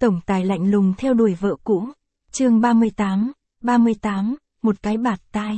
Tổng tài lạnh lùng theo đuổi vợ cũ. Chương 38, một cái bạt tai.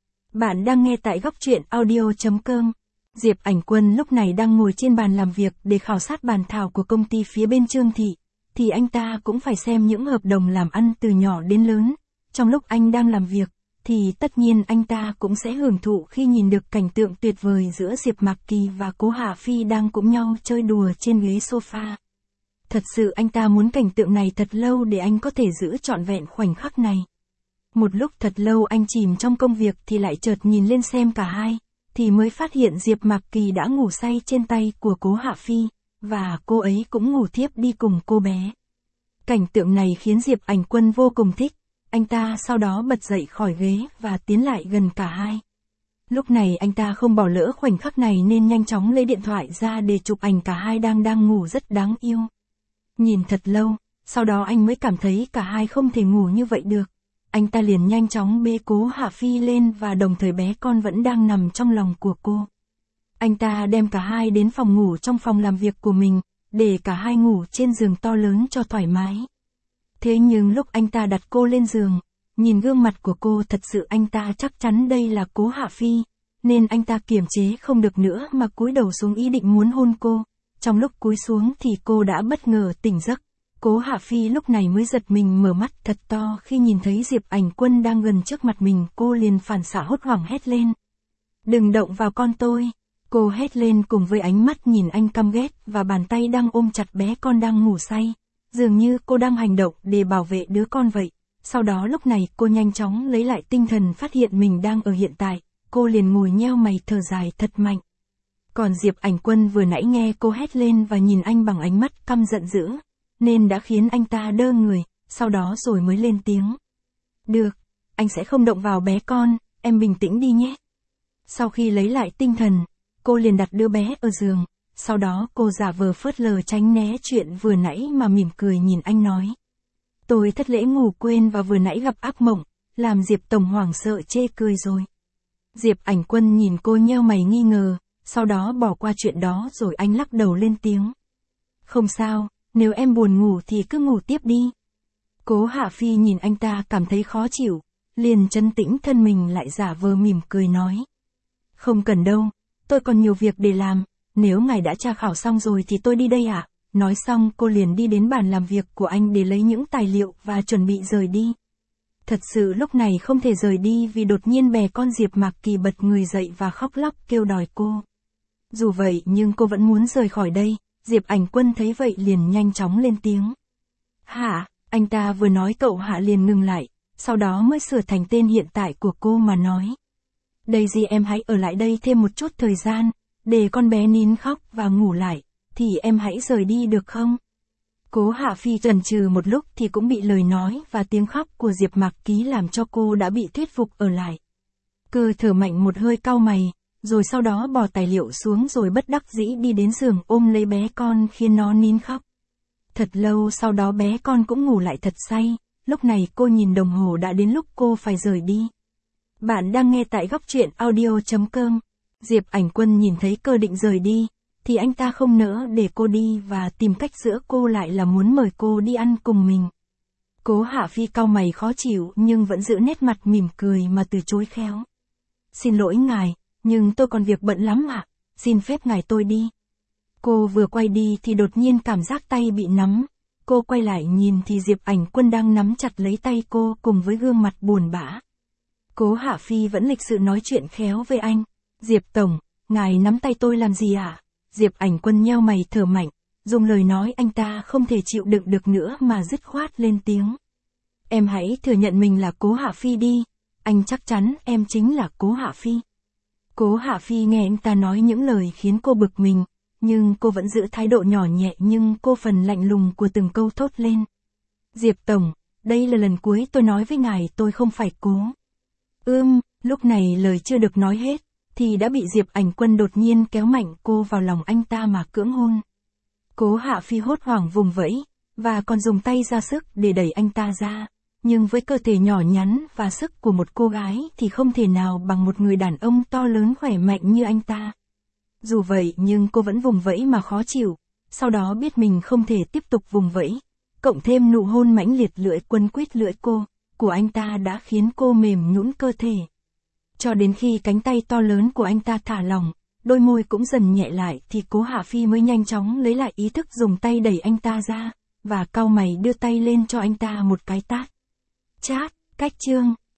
Bạn đang nghe tại góc truyện audio.com. Diệp Ảnh Quân lúc này đang ngồi trên bàn làm việc để khảo sát bàn thảo của công ty phía bên Trương Thị, thì anh ta cũng phải xem những hợp đồng làm ăn từ nhỏ đến lớn. Trong lúc anh đang làm việc, thì tất nhiên anh ta cũng sẽ hưởng thụ khi nhìn được cảnh tượng tuyệt vời giữa Diệp Mạc Kỳ và Cố Hạ Phi đang cùng nhau chơi đùa trên ghế sofa. Thật sự anh ta muốn cảnh tượng này thật lâu để anh có thể giữ trọn vẹn khoảnh khắc này. Một lúc thật lâu anh chìm trong công việc thì lại chợt nhìn lên xem cả hai, thì mới phát hiện Diệp Mạc Kỳ đã ngủ say trên tay của Cố Hạ Phi, và cô ấy cũng ngủ thiếp đi cùng cô bé. Cảnh tượng này khiến Diệp Ảnh Quân vô cùng thích, anh ta sau đó bật dậy khỏi ghế và tiến lại gần cả hai. Lúc này anh ta không bỏ lỡ khoảnh khắc này nên nhanh chóng lấy điện thoại ra để chụp ảnh cả hai đang ngủ rất đáng yêu. Nhìn thật lâu, sau đó anh mới cảm thấy cả hai không thể ngủ như vậy được. Anh ta liền nhanh chóng bế Cố Hạ Phi lên và đồng thời bé con vẫn đang nằm trong lòng của cô. Anh ta đem cả hai đến phòng ngủ trong phòng làm việc của mình, để cả hai ngủ trên giường to lớn cho thoải mái. Thế nhưng lúc anh ta đặt cô lên giường, nhìn gương mặt của cô thật sự anh ta chắc chắn đây là Cố Hạ Phi, nên anh ta kiềm chế không được nữa mà cúi đầu xuống ý định muốn hôn cô. Trong lúc cúi xuống thì cô đã bất ngờ tỉnh giấc. Cố Hạ Phi lúc này mới giật mình mở mắt thật to khi nhìn thấy Diệp Ảnh Quân đang gần trước mặt mình, cô liền phản xạ hốt hoảng hét lên. Đừng động vào con tôi. Cô hét lên cùng với ánh mắt nhìn anh căm ghét và bàn tay đang ôm chặt bé con đang ngủ say. Dường như cô đang hành động để bảo vệ đứa con vậy. Sau đó lúc này cô nhanh chóng lấy lại tinh thần phát hiện mình đang ở hiện tại. Cô liền ngồi nheo mày thở dài thật mạnh. Còn Diệp Ảnh Quân vừa nãy nghe cô hét lên và nhìn anh bằng ánh mắt căm giận dữ, nên đã khiến anh ta đơ người, sau đó rồi mới lên tiếng. Được, anh sẽ không động vào bé con, em bình tĩnh đi nhé. Sau khi lấy lại tinh thần, cô liền đặt đứa bé ở giường, sau đó cô giả vờ phớt lờ tránh né chuyện vừa nãy mà mỉm cười nhìn anh nói. Tôi thất lễ ngủ quên và vừa nãy gặp ác mộng, làm Diệp Tổng hoảng sợ chê cười rồi. Diệp Ảnh Quân nhìn cô nheo mày nghi ngờ, sau đó bỏ qua chuyện đó rồi anh lắc đầu lên tiếng. Không sao, nếu em buồn ngủ thì cứ ngủ tiếp đi. Cố Hạ Phi nhìn anh ta cảm thấy khó chịu, liền trấn tĩnh thân mình lại giả vờ mỉm cười nói. Không cần đâu, tôi còn nhiều việc để làm, nếu ngài đã tra khảo xong rồi thì tôi đi đây ạ. Nói xong cô liền đi đến bàn làm việc của anh để lấy những tài liệu và chuẩn bị rời đi. Thật sự lúc này không thể rời đi vì đột nhiên bè con Diệp Mạc Kỳ bật người dậy và khóc lóc kêu đòi cô. Dù vậy nhưng cô vẫn muốn rời khỏi đây. Diệp Ảnh Quân thấy vậy liền nhanh chóng lên tiếng. Hạ, anh ta vừa nói cậu Hạ liền ngừng lại, sau đó mới sửa thành tên hiện tại của cô mà nói. Đây gì em hãy ở lại đây thêm một chút thời gian, để con bé nín khóc và ngủ lại, thì em hãy rời đi được không? Cố Hạ Phi chần chừ một lúc thì cũng bị lời nói và tiếng khóc của Diệp Mạc Kỳ làm cho cô đã bị thuyết phục ở lại. Cô thở mạnh một hơi cau mày, rồi sau đó bỏ tài liệu xuống rồi bất đắc dĩ đi đến giường ôm lấy bé con khiến nó nín khóc. Thật lâu sau đó bé con cũng ngủ lại thật say, lúc này cô nhìn đồng hồ đã đến lúc cô phải rời đi. Bạn đang nghe tại góc truyện audio.com. Diệp Ảnh Quân nhìn thấy cô định rời đi, thì anh ta không nỡ để cô đi và tìm cách giữa cô lại là muốn mời cô đi ăn cùng mình. Cố Hạ Phi cau mày khó chịu nhưng vẫn giữ nét mặt mỉm cười mà từ chối khéo. Xin lỗi ngài, nhưng tôi còn việc bận lắm ạ, xin phép ngài tôi đi. Cô vừa quay đi thì đột nhiên cảm giác tay bị nắm. Cô quay lại nhìn thì Diệp Ảnh Quân đang nắm chặt lấy tay cô cùng với gương mặt buồn bã. Cố Hạ Phi vẫn lịch sự nói chuyện khéo với anh. Diệp Tổng, ngài nắm tay tôi làm gì ạ? Diệp Ảnh Quân nheo mày thở mạnh, dùng lời nói anh ta không thể chịu đựng được nữa mà dứt khoát lên tiếng. Em hãy thừa nhận mình là Cố Hạ Phi đi, anh chắc chắn em chính là Cố Hạ Phi. Cố Hạ Phi nghe anh ta nói những lời khiến cô bực mình, nhưng cô vẫn giữ thái độ nhỏ nhẹ nhưng cô phần lạnh lùng của từng câu thốt lên. Diệp Tổng, đây là lần cuối tôi nói với ngài tôi không phải Cố. Lúc này lời chưa được nói hết, thì đã bị Diệp Ảnh Quân đột nhiên kéo mạnh cô vào lòng anh ta mà cưỡng hôn. Cố Hạ Phi hốt hoảng vùng vẫy, và còn dùng tay ra sức để đẩy anh ta ra. Nhưng với cơ thể nhỏ nhắn và sức của một cô gái thì không thể nào bằng một người đàn ông to lớn khỏe mạnh như anh ta. Dù vậy nhưng cô vẫn vùng vẫy mà khó chịu, sau đó biết mình không thể tiếp tục vùng vẫy. cộng thêm nụ hôn mãnh liệt lưỡi quấn quýt lưỡi cô, của anh ta đã khiến cô mềm nhũn cơ thể. Cho đến khi cánh tay to lớn của anh ta thả lỏng, đôi môi cũng dần nhẹ lại thì Cố Hạ Phi mới nhanh chóng lấy lại ý thức dùng tay đẩy anh ta ra, và cau mày đưa tay lên cho anh ta một cái tát. Chát, cách chương.